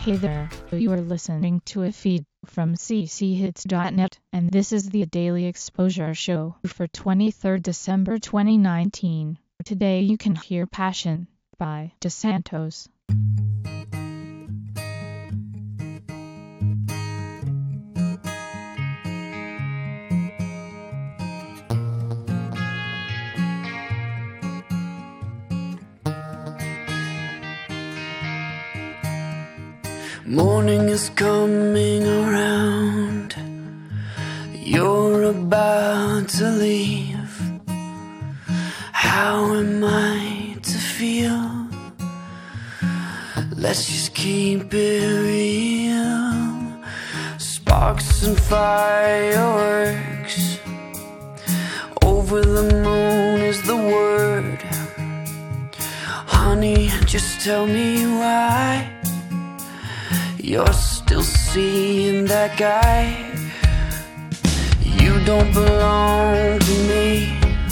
Hey there, you are listening to a feed from cchits.net, and this is the Daily Exposure Show for 23rd December 2019. Today you can hear Passion by DeSantos. Morning is coming around. You're about to leave. How am I to feel? Let's just keep it real. Sparks and fireworks. Over the moon is the word. Honey, just tell me why you're still seeing that guy. You don't belong to me,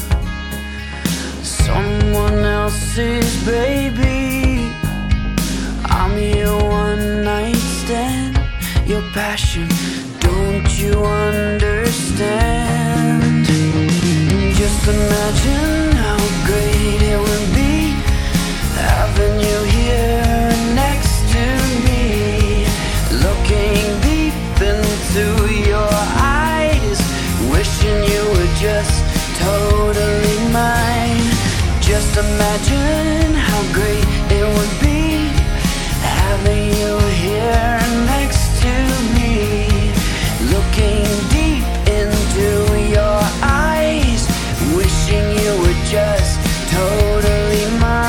someone else's baby. I'm your one night stand, your passion, don't you understand? Just imagine how great it would be having you here next to me. Looking deep into your eyes, wishing you were just totally mine. Just imagine how great it would be having you here next to me. Looking deep into your eyes, wishing you were just totally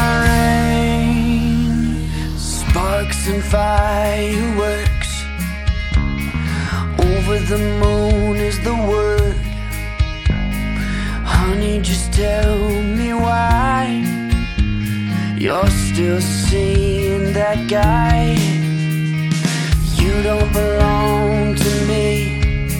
mine. Sparks and fireworks. Over the moon is the word. Honey, just tell me why you're still seeing that guy. You don't belong to me,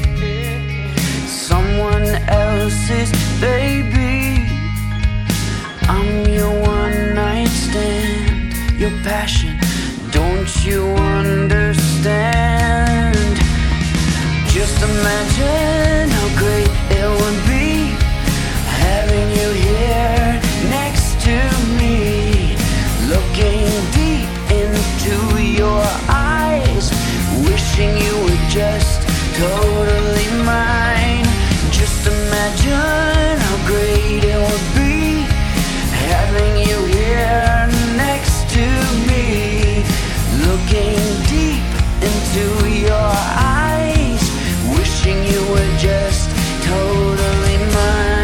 someone else's baby. I'm your one night stand, your passion, don't you understand? Just imagine how great it would be having you here next to me. Looking deep into your eyes, wishing you were just totally mine. Just imagine how great it would be having you here next to me. Looking deep into your eyes, wishing you were just totally mine.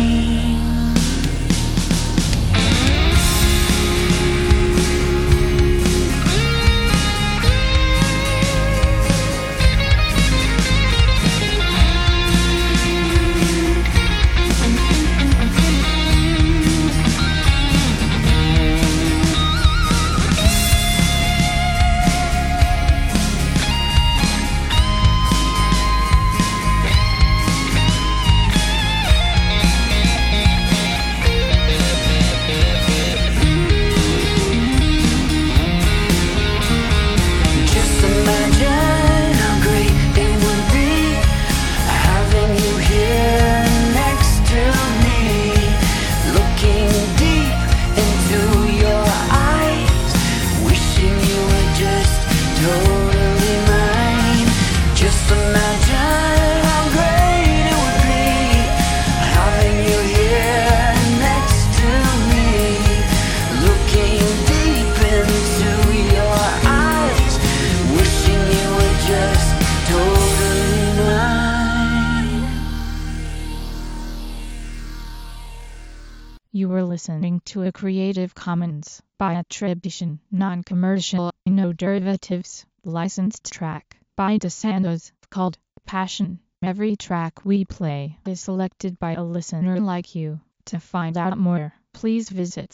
You were listening to a Creative Commons by attribution, non-commercial, no derivatives, licensed track by DeSantos called Passion. Every track we play is selected by a listener like you. To find out more, please visit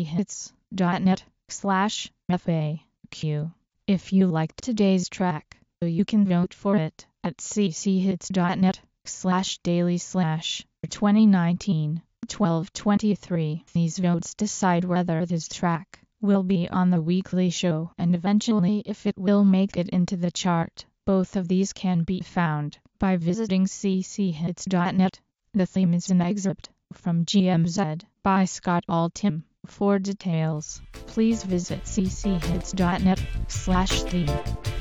cchits.net/FAQ. If you liked today's track, you can vote for it at cchits.net/daily/2019. 1223. These votes decide whether this track will be on the weekly show, and eventually if it will make it into the chart. Both of these can be found by visiting cchits.net. The theme is an excerpt from GMZ by Scott Altham. For details, please visit cchits.net/theme.